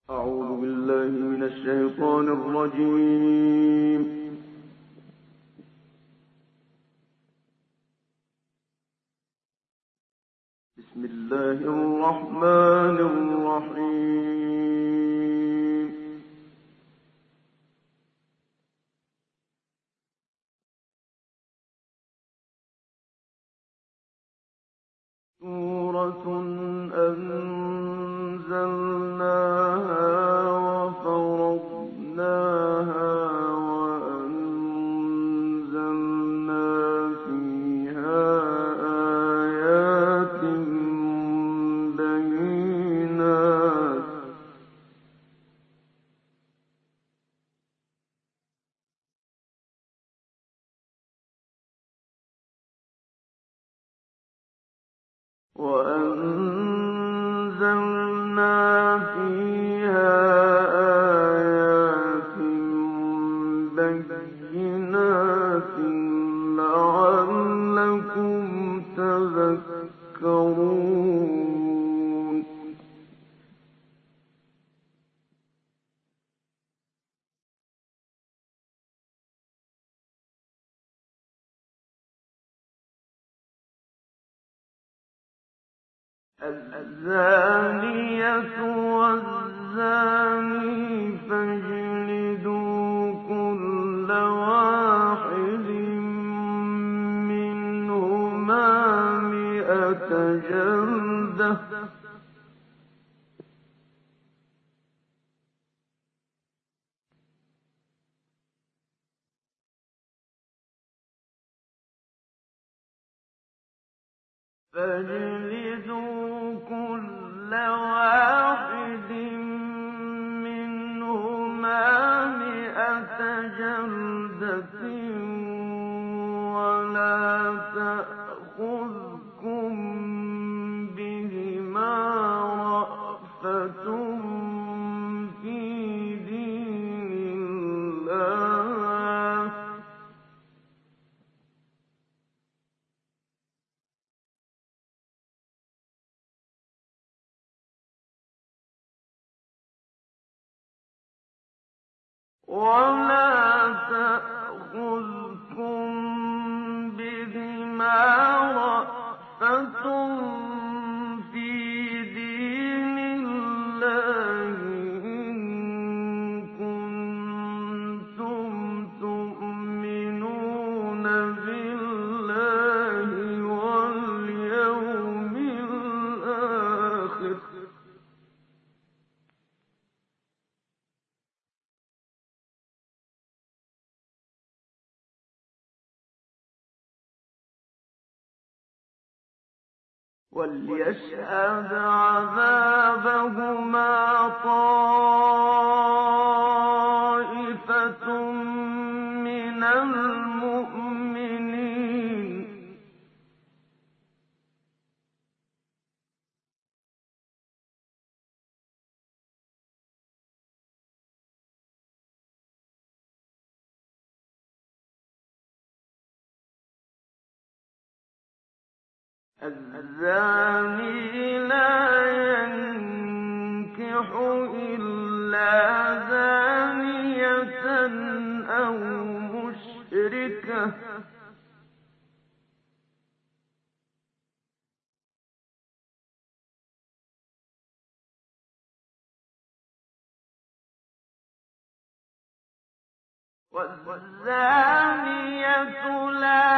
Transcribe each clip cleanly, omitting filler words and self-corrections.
أعوذ بالله من الشيطان الرجيم. بسم الله الرحمن الرحيم. سورة أنزلناها وفرضناها وأنزلنا فيها آيات بينات لعلكم تذكرون. الزانية والزاني فاجلدوا كل واحد منهما 100 جلدة فاجلدوا كل واحد منهما 100 جلدة ولا تأخذكم بهما رأفة في دين الله إن كنتم تؤمنون بالله واليوم الآخر. وليشهد عذابهما طائفة من المؤمنين. الزاني لا ينكح إلا زانية أو مشركة والزانية لا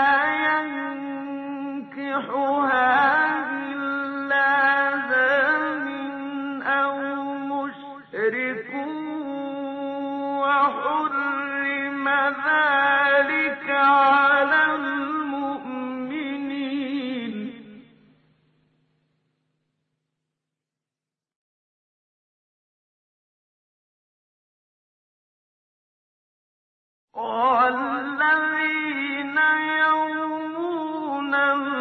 ينكحها إلا زان أو مشرك وحرم ذلك على المؤمنين. والذين يرمون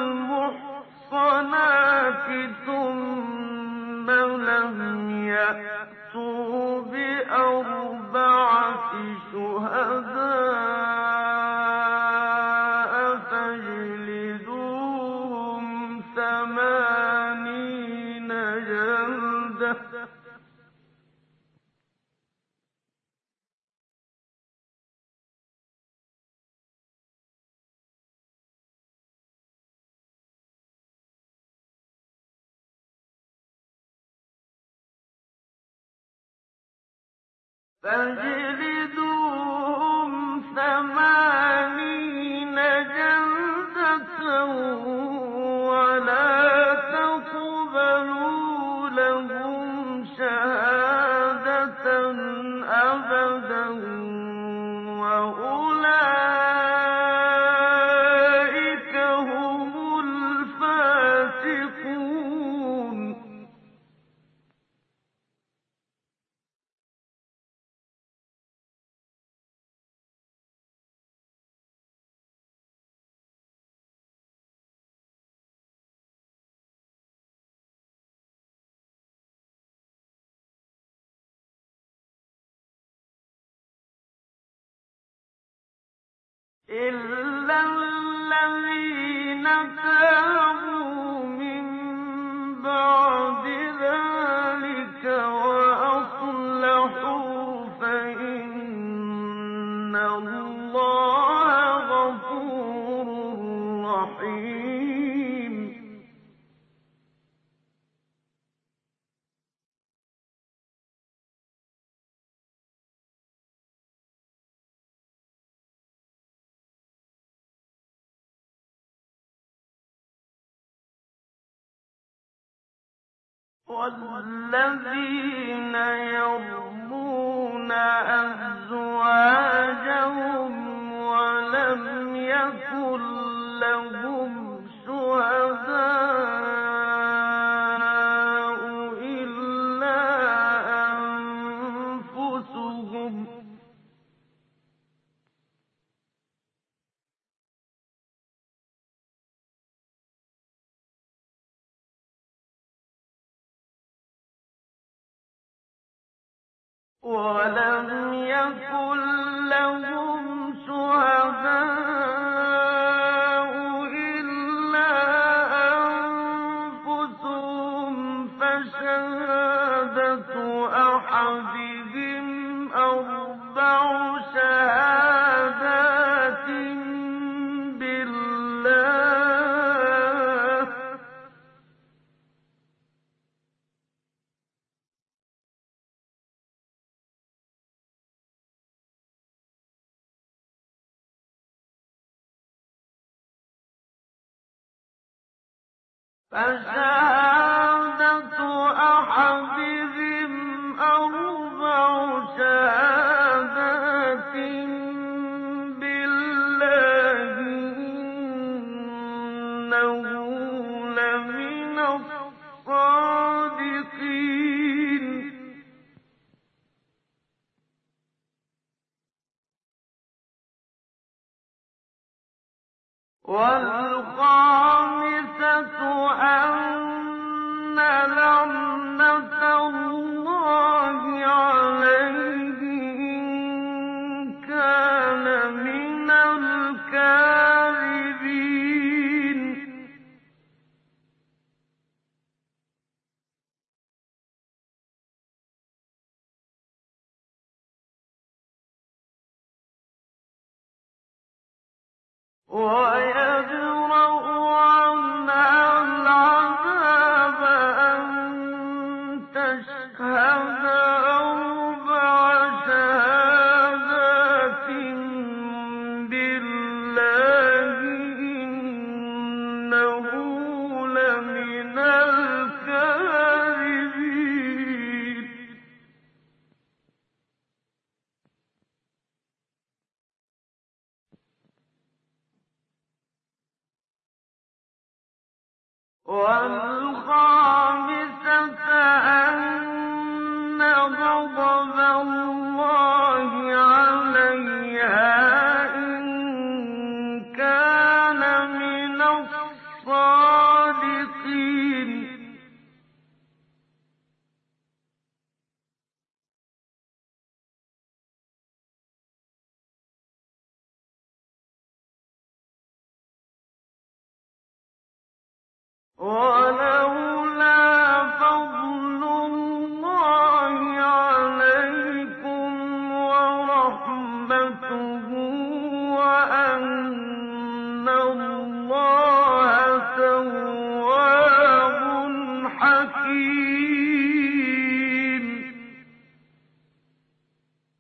المحصنات ثم لم يأتوا ب4 شهداء فاجلدوهم 80 جلدة فاجلدوهم 80 جلدة ولا تقبلوا لهم شهادة أبدا وأولئك هم الفاسقون. إلا الذين تابوا من بعد ذلك وأصلحوا فإن الله غفور رحيم. والذين يرمون أزواجهم ولم يكن لهم شهداء إلا أنفسهم فشهادة أحدهم أربع شهادات بالله فشهادة أحدهم أربع شهادات بالله إنه لمن الصادقين. والخامسة أن لعنة الله عليه إن كان من الكاذبين. ويدرأ عنها العذاب أن تشهد أربع شهادات بالله إنه لمن الكاذبين. والخامسة أن غضب الله عليها إن كان من الصادقين. ولولا فضل الله عليكم ورحمته وأن الله تواب حكيم.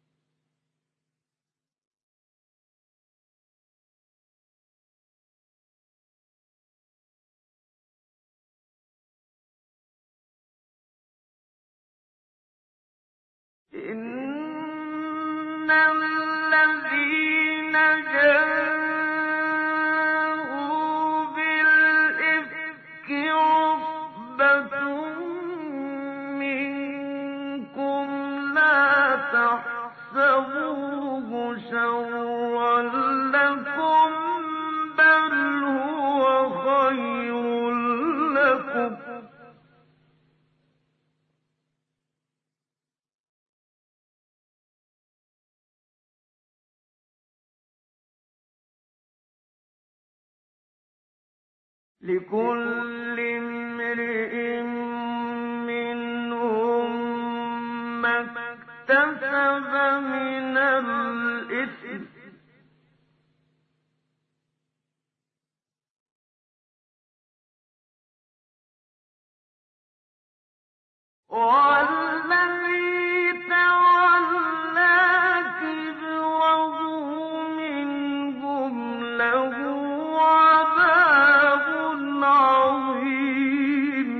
إِنَّ الَّذِينَ جَاءُوا بِالْإِفْكِ عُصْبَةٌ مِّنكُمْ لَا تَحْسَبُوهُ شَرًّا لَّكُم بَلْ هُوَ خَيْرٌ لَّكُمْ ۚ لِكُلِّ امْرِئٍ مِّنْهُم مَّا اكْتَسَبَ مِنَ الْإِثْمِ ۚ وَالَّذِي تَوَلَّىٰ كِبْرَهُ مِنْهُمْ لَهُ عَذَابٌ عَظِيمٌ.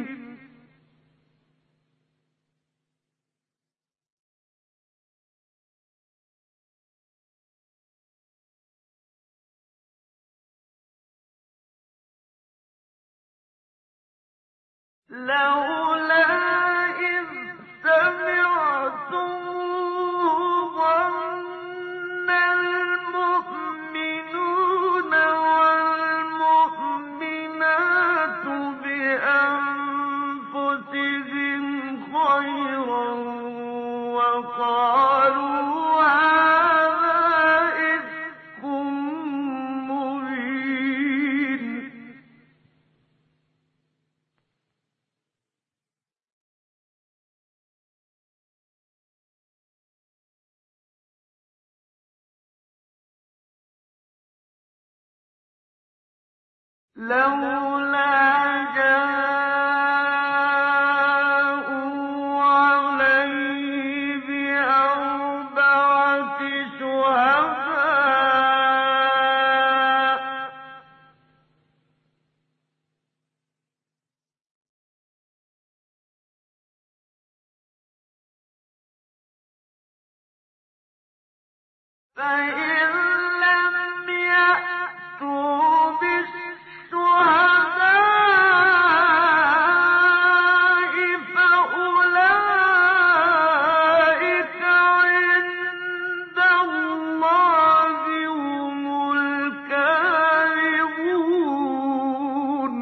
لولا إذ سمعتموه ظن المؤمنون والمؤمنات بأنفسهم خيرا وقالوا هذا إفك مبين. لولا جاءوا عليه بأربعة شهداء فإن لم يأتوا بالشهداء فأولئك عند الله هم الكاذبون.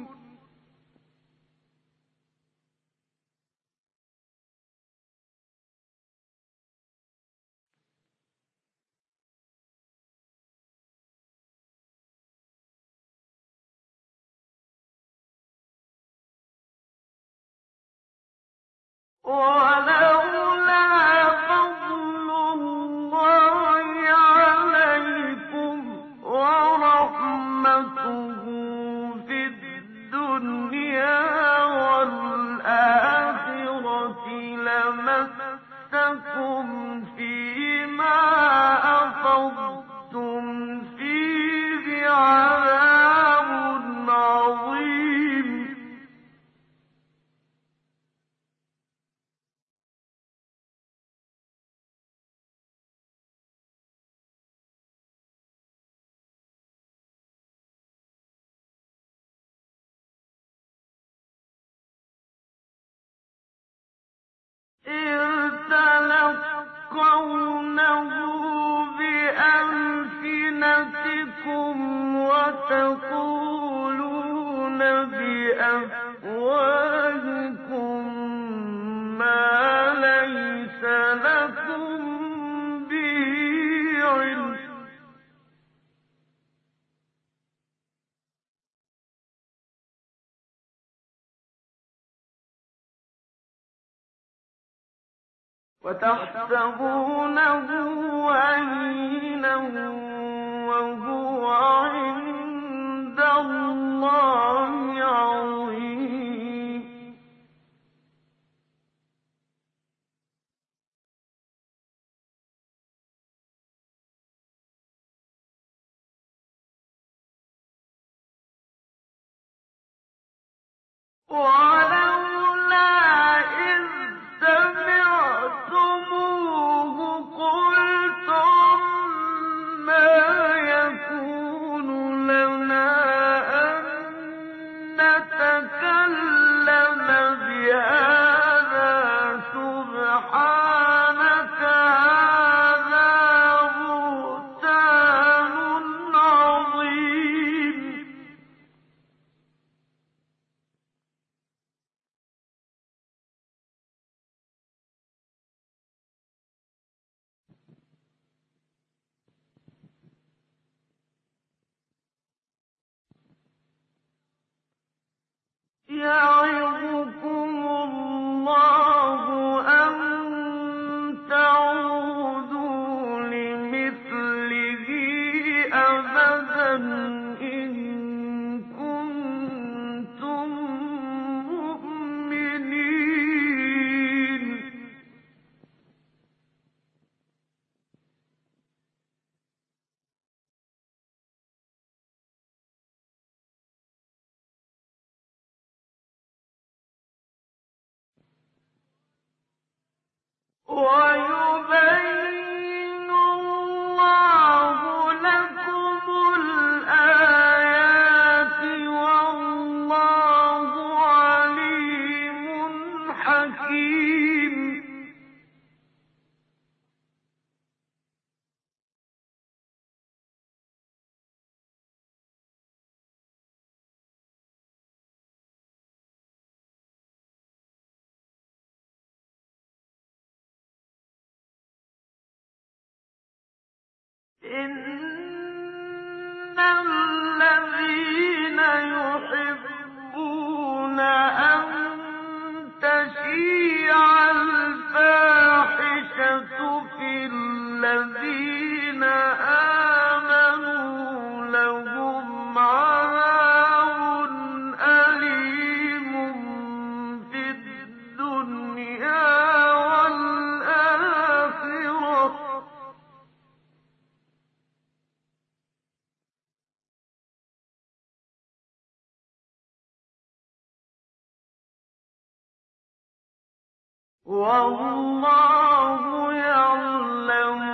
ولولا فضل الله عليكم ورحمته في الدنيا والآخرة لمسكم فيما أفضتم فيه عذاب عظيم. إِذْ تَلَقَّوْنَهُ بِأَلْسِنَتِكُمْ وَتَقُولُونَ بِأَفْوَاهِكُم مَّا لَيْسَ لَكُم بِهِ عِلْمٌ ۚ وتحسبونه هينا وهو عند الله عظيم. ولولا إذ سمعتموه إن الذين يحبون أن تشيع الفاحشة في الذين آمنوا لهم عذاب أليم في الدنيا والآخرة. والله يعلم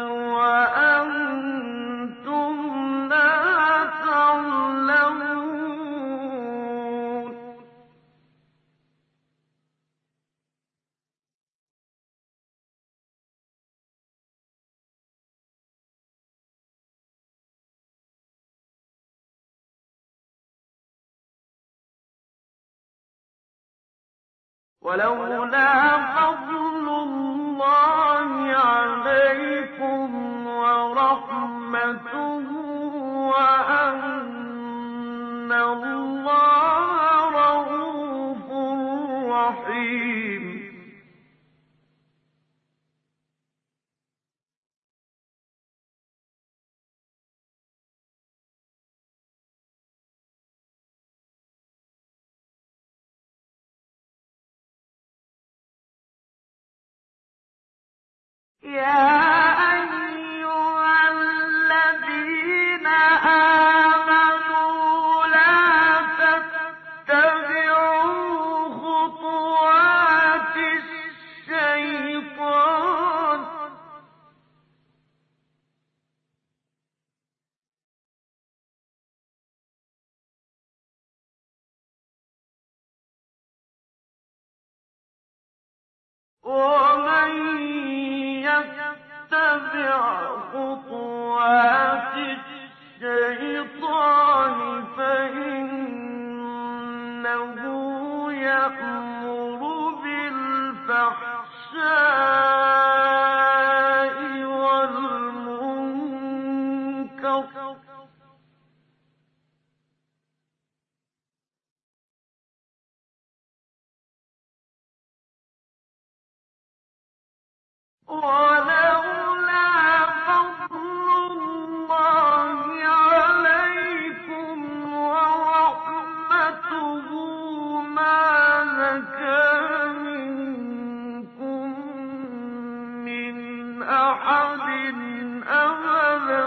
وأنتم لا تعلمون. ولولا فضل الله عليكم ورحمته وأن الله رءوف رحيم. يا أيها الذين آمنوا لا تتبعوا خطوات الشيطان ومن يتبع خطوات الشيطان فإنه يأمر بالفحشاء والمنكر ولولا فضل الله عليكم ورحمته ما زكى منكم من أحد أبدا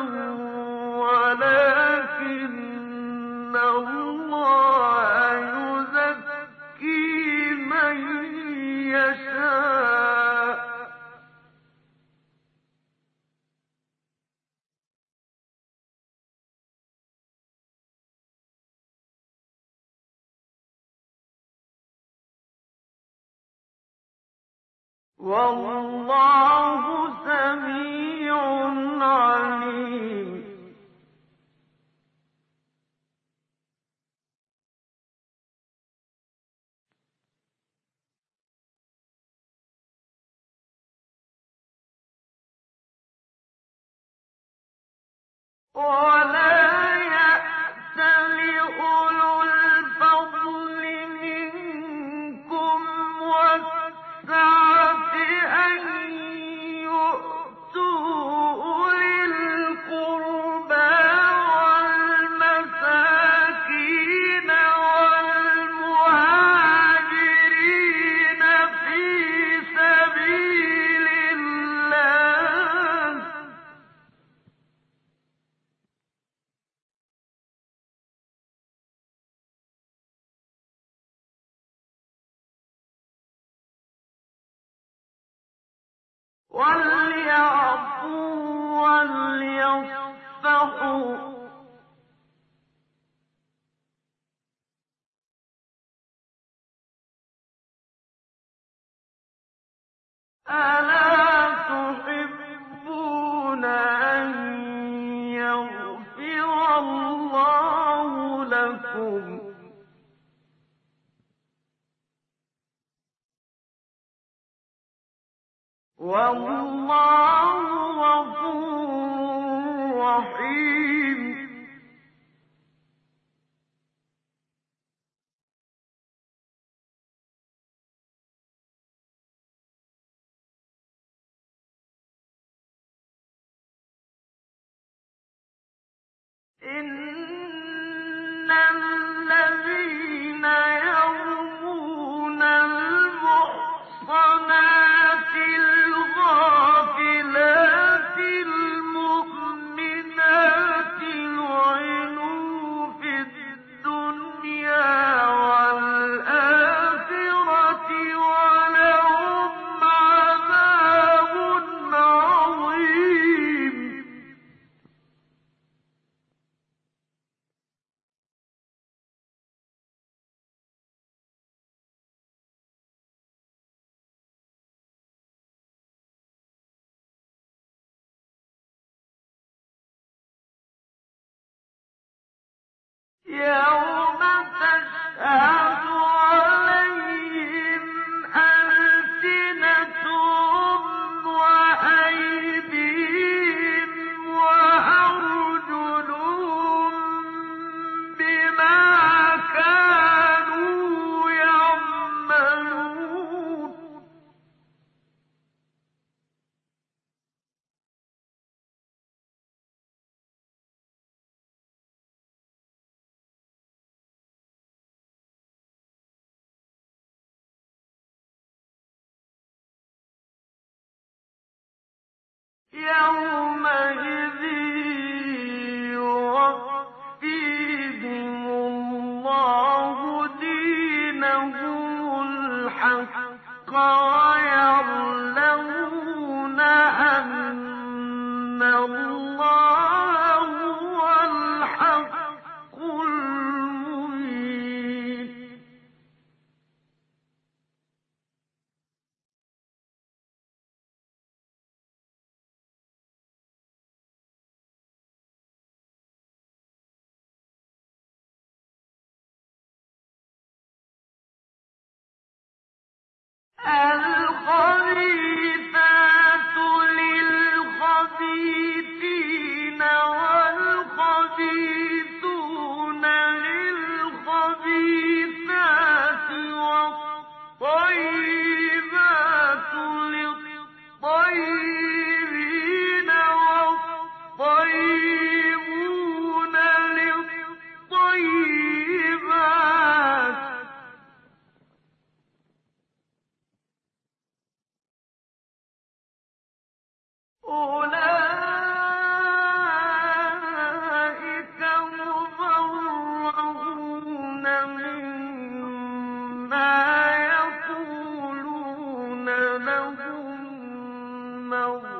ولكن الله يزكي من يشاء والله سميع عليم. ولا يأتل أولو الفضل منكم والسعة أن يؤتوا أولي القربى والمساكين والمهاجرين في سبيل الله وليعفوا وليصفحوا ألا تحبون أن يغفر الله لكم والله غفور الرحيم إن الذين يرمون المحصنات الغافلات المؤمنات لعنوا في الدنيا والآخرة ولهم عذاب عظيم يوم تشهد عليهم ألسنتهم وأيديهم وأرجلهم بما كانوا يعملون يومئذ يوفيهم الله دينهم الحق ويعلمون أن الله هو الحق المبين الخبيثات للخبيثين والخبيثون للخبيثات والطيبات للطيبين والطيبون للطيبات أولئك مبرؤون مما يقولون لهم مغفرة